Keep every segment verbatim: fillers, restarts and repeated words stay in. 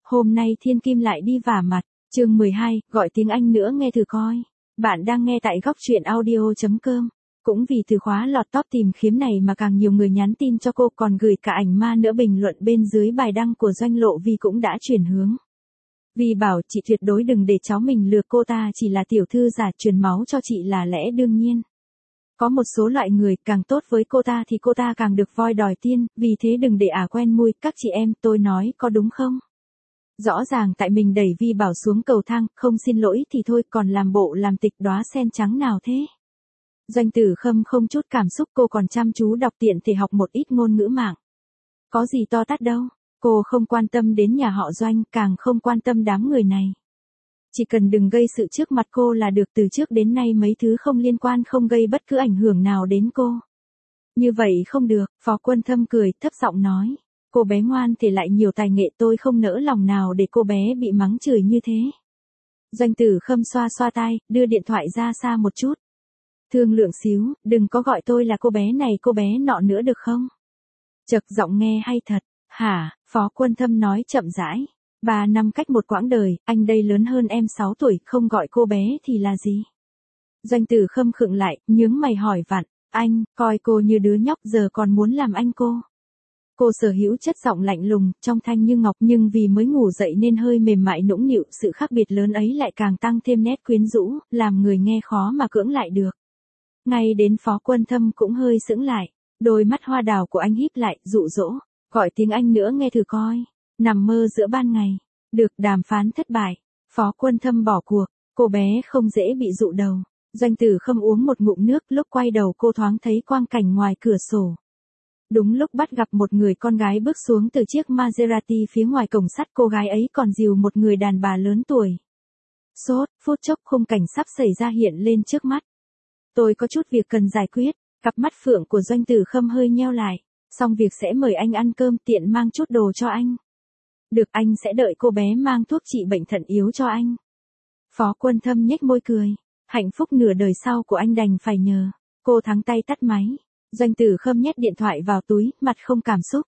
Hôm nay Thiên Kim lại đi vả mặt, chương mười hai, gọi tiếng Anh nữa nghe thử coi. Bạn đang nghe tại góc truyện audio chấm com. Cũng vì từ khóa lọt top tìm kiếm này mà càng nhiều người nhắn tin cho cô, còn gửi cả ảnh ma nữa. Bình luận bên dưới bài đăng của Doanh Lộ Vi cũng đã chuyển hướng. Vi bảo chị tuyệt đối đừng để cháu mình lừa, cô ta chỉ là tiểu thư giả, truyền máu cho chị là lẽ đương nhiên. Có một số loại người càng tốt với cô ta thì cô ta càng được voi đòi tiên, vì thế đừng để ả quen mui. Các chị em, tôi nói có đúng không? Rõ ràng tại mình đẩy Vi bảo xuống cầu thang, không xin lỗi thì thôi, còn làm bộ làm tịch đóa sen trắng nào thế? Doanh Tử Khâm không chút cảm xúc, cô còn chăm chú đọc, tiện thể học một ít ngôn ngữ mạng. Có gì to tát đâu, cô không quan tâm đến nhà họ Doanh, càng không quan tâm đám người này. Chỉ cần đừng gây sự trước mặt cô là được, từ trước đến nay mấy thứ không liên quan không gây bất cứ ảnh hưởng nào đến cô. Như vậy không được, Phó Quân Thâm cười, thấp giọng nói. Cô bé ngoan thì lại nhiều tài nghệ, tôi không nỡ lòng nào để cô bé bị mắng chửi như thế. Doanh Tử Khâm xoa xoa tai, đưa điện thoại ra xa một chút. Thương lượng xíu, đừng có gọi tôi là cô bé này cô bé nọ nữa được không? Chật giọng nghe hay thật. Hả? Phó Quân Thâm nói chậm rãi. Ba năm cách một quãng đời, anh đây lớn hơn em sáu tuổi, không gọi cô bé thì là gì? Doanh Tử Khâm khựng lại, nhướng mày hỏi vặn. Anh, coi cô như đứa nhóc giờ còn muốn làm anh cô. Cô sở hữu chất giọng lạnh lùng, trong thanh như ngọc, nhưng vì mới ngủ dậy nên hơi mềm mại nũng nịu, sự khác biệt lớn ấy lại càng tăng thêm nét quyến rũ, làm người nghe khó mà cưỡng lại được. Ngay đến Phó Quân Thâm cũng hơi sững lại, đôi mắt hoa đào của anh híp lại, dụ dỗ, gọi tiếng Anh nữa nghe thử coi. Nằm mơ giữa ban ngày. Được, đàm phán thất bại. Phó Quân Thâm bỏ cuộc, cô bé không dễ bị dụ đầu. Doanh Tử Khâm uống một ngụm nước, lúc quay đầu cô thoáng thấy quang cảnh ngoài cửa sổ. Đúng lúc bắt gặp một người con gái bước xuống từ chiếc Maserati phía ngoài cổng sắt, cô gái ấy còn dìu một người đàn bà lớn tuổi. Sốt, phút chốc khung cảnh sắp xảy ra hiện lên trước mắt. Tôi có chút việc cần giải quyết, cặp mắt phượng của Doanh Tử Khâm hơi nheo lại, xong việc sẽ mời anh ăn cơm, tiện mang chút đồ cho anh. Được, anh sẽ đợi cô bé mang thuốc trị bệnh thận yếu cho anh. Phó Quân Thâm nhếch môi cười, hạnh phúc nửa đời sau của anh đành phải nhờ. Cô thắng tay tắt máy. Doanh Tử Khâm nhét điện thoại vào túi, mặt không cảm xúc.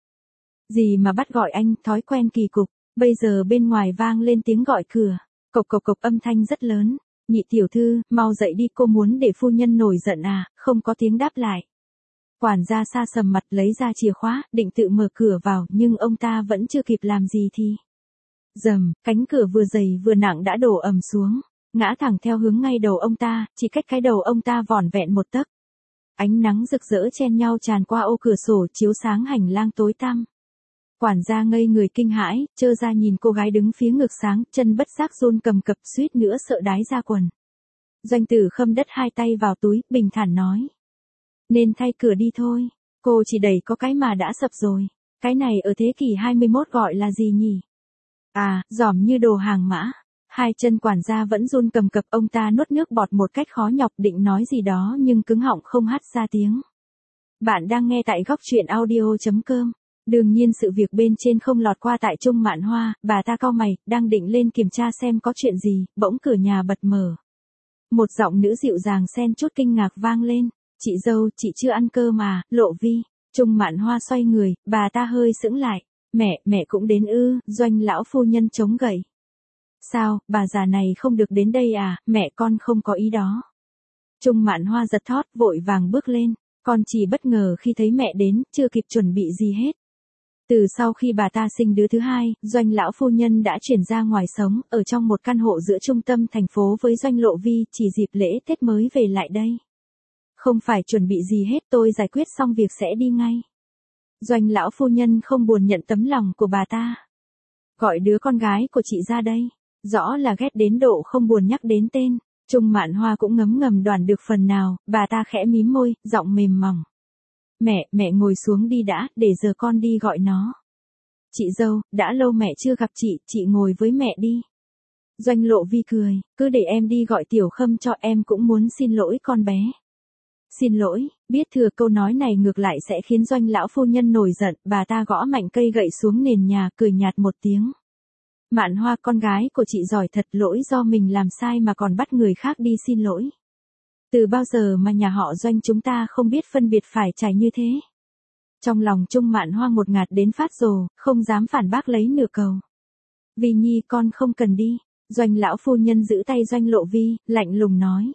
Gì mà bắt gọi anh, thói quen kỳ cục. Bây giờ bên ngoài vang lên tiếng gọi cửa. Cộc cộc cộc, âm thanh rất lớn. Nhị tiểu thư, mau dậy đi, cô muốn để phu nhân nổi giận à? Không có tiếng đáp lại. Quản gia xa sầm mặt, lấy ra chìa khóa, định tự mở cửa vào, nhưng ông ta vẫn chưa kịp làm gì thì. Dầm, cánh cửa vừa dày vừa nặng đã đổ ầm xuống, ngã thẳng theo hướng ngay đầu ông ta, chỉ cách cái đầu ông ta vỏn vẹn một tấc. Ánh nắng rực rỡ chen nhau tràn qua ô cửa sổ, chiếu sáng hành lang tối tăm. Quản gia ngây người kinh hãi, trơ ra nhìn cô gái đứng phía ngược sáng, chân bất giác run cầm cập, suýt nữa sợ đái ra quần. Doanh Tử Khâm đất hai tay vào túi, bình thản nói. Nên thay cửa đi thôi, cô chỉ đẩy có cái mà đã sập rồi. Cái này ở thế kỷ hai mươi mốt gọi là gì nhỉ? À, giỏm như đồ hàng mã. Hai chân quản gia vẫn run cầm cập, ông ta nuốt nước bọt một cách khó nhọc, định nói gì đó nhưng cứng họng không hắt ra tiếng. Bạn đang nghe tại góc truyện audio chấm com. Đương nhiên sự việc bên trên không lọt qua tại Trung Mạn Hoa, bà ta cau mày, đang định lên kiểm tra xem có chuyện gì, bỗng cửa nhà bật mở. Một giọng nữ dịu dàng xen chút kinh ngạc vang lên. Chị dâu, chị chưa ăn cơm mà, Lộ Vi. Trung Mạn Hoa xoay người, bà ta hơi sững lại. Mẹ, mẹ cũng đến ư? Doanh lão phu nhân chống gậy. Sao, bà già này không được đến đây à? Mẹ con không có ý đó. Trung Mạn Hoa giật thót, vội vàng bước lên. Con chỉ bất ngờ khi thấy mẹ đến, chưa kịp chuẩn bị gì hết. Từ sau khi bà ta sinh đứa thứ hai, Doanh lão phu nhân đã chuyển ra ngoài sống, ở trong một căn hộ giữa trung tâm thành phố với Doanh Lộ Vi, chỉ dịp lễ Tết mới về lại đây. Không phải chuẩn bị gì hết, tôi giải quyết xong việc sẽ đi ngay. Doanh lão phu nhân không buồn nhận tấm lòng của bà ta. Gọi đứa con gái của chị ra đây. Rõ là ghét đến độ không buồn nhắc đến tên. Trung Mạn Hoa cũng ngấm ngầm đoán được phần nào, bà ta khẽ mím môi, giọng mềm mỏng. Mẹ, mẹ ngồi xuống đi đã, để giờ con đi gọi nó. Chị dâu, đã lâu mẹ chưa gặp chị, chị ngồi với mẹ đi. Doanh Lộ Vi cười, cứ để em đi gọi Tiểu Khâm cho, em cũng muốn xin lỗi con bé. Xin lỗi, biết thừa câu nói này ngược lại sẽ khiến Doanh lão phu nhân nổi giận, bà ta gõ mạnh cây gậy xuống nền nhà, cười nhạt một tiếng. Mạn Hoa, con gái của chị giỏi thật, lỗi do mình làm sai mà còn bắt người khác đi xin lỗi. Từ bao giờ mà nhà họ Doanh chúng ta không biết phân biệt phải trái như thế? Trong lòng Trung Mạn Hoa ngột ngạt đến phát rồ, không dám phản bác lấy nửa câu. Vi Nhi con không cần đi. Doanh lão phu nhân giữ tay Doanh Lộ Vi, lạnh lùng nói.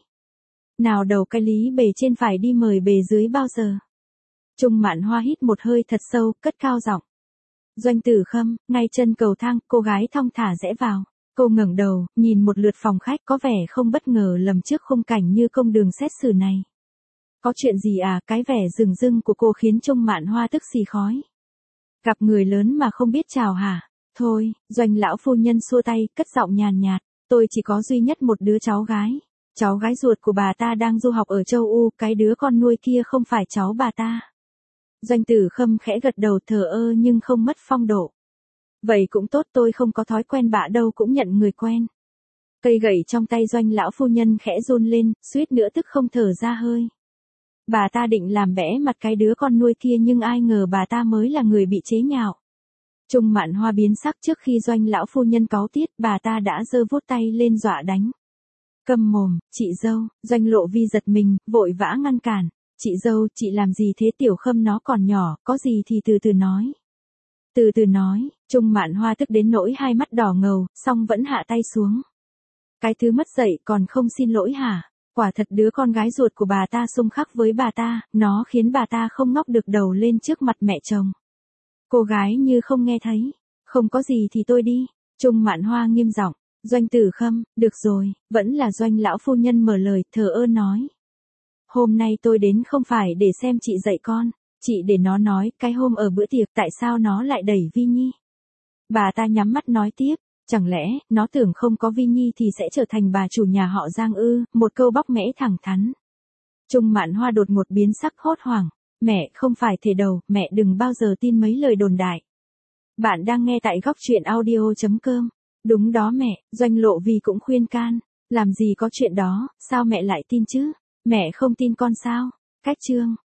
Nào đầu cái lý bề trên phải đi mời bề dưới bao giờ. Trung Mạn Hoa hít một hơi thật sâu, cất cao giọng. Doanh Tử Khâm, ngay chân cầu thang, cô gái thong thả rẽ vào. Cô ngẩng đầu, nhìn một lượt phòng khách có vẻ không bất ngờ lầm trước khung cảnh như công đường xét xử này. Có chuyện gì à, cái vẻ rừng rưng của cô khiến Trung Mạn Hoa tức xì khói. Gặp người lớn mà không biết chào hả? Thôi, Doanh lão phu nhân xua tay, cất giọng nhàn nhạt, tôi chỉ có duy nhất một đứa cháu gái. Cháu gái ruột của bà ta đang du học ở châu U, cái đứa con nuôi kia không phải cháu bà ta. Doanh Tử Khâm khẽ gật đầu thờ ơ nhưng không mất phong độ. Vậy cũng tốt, tôi không có thói quen bạ đâu cũng nhận người quen. Cây gậy trong tay Doanh lão phu nhân khẽ run lên, suýt nữa tức không thở ra hơi. Bà ta định làm bẽ mặt cái đứa con nuôi kia nhưng ai ngờ bà ta mới là người bị chế nhạo. Trung Mạn Hoa biến sắc trước khi Doanh lão phu nhân cáu tiết, bà ta đã giơ vuốt tay lên dọa đánh. Câm mồm, chị dâu. Doanh Lộ Vi giật mình, vội vã ngăn cản. Chị dâu, chị làm gì thế, Tiểu Khâm nó còn nhỏ, có gì thì từ từ nói. Từ từ nói, Trung Mạn Hoa tức đến nỗi hai mắt đỏ ngầu, song vẫn hạ tay xuống. Cái thứ mất dạy còn không xin lỗi hả? Quả thật đứa con gái ruột của bà ta xung khắc với bà ta, nó khiến bà ta không ngóc được đầu lên trước mặt mẹ chồng. Cô gái như không nghe thấy. Không có gì thì tôi đi. Trung Mạn Hoa nghiêm giọng. Doanh Tử Khâm, được rồi, vẫn là Doanh lão phu nhân mở lời, thờ ơ nói. Hôm nay tôi đến không phải để xem chị dạy con, chị để nó nói, cái hôm ở bữa tiệc tại sao nó lại đẩy Vi Nhi. Bà ta nhắm mắt nói tiếp, chẳng lẽ, nó tưởng không có Vi Nhi thì sẽ trở thành bà chủ nhà họ Giang ư, một câu bóc mẽ thẳng thắn. Trung Mạn Hoa đột ngột biến sắc hốt hoảng, mẹ không phải thể đầu, mẹ đừng bao giờ tin mấy lời đồn đại. Bạn đang nghe tại góc truyện audio chấm com. Đúng đó mẹ, Doanh Lộ Vi cũng khuyên can, làm gì có chuyện đó, sao mẹ lại tin chứ, mẹ không tin con sao, cách chương.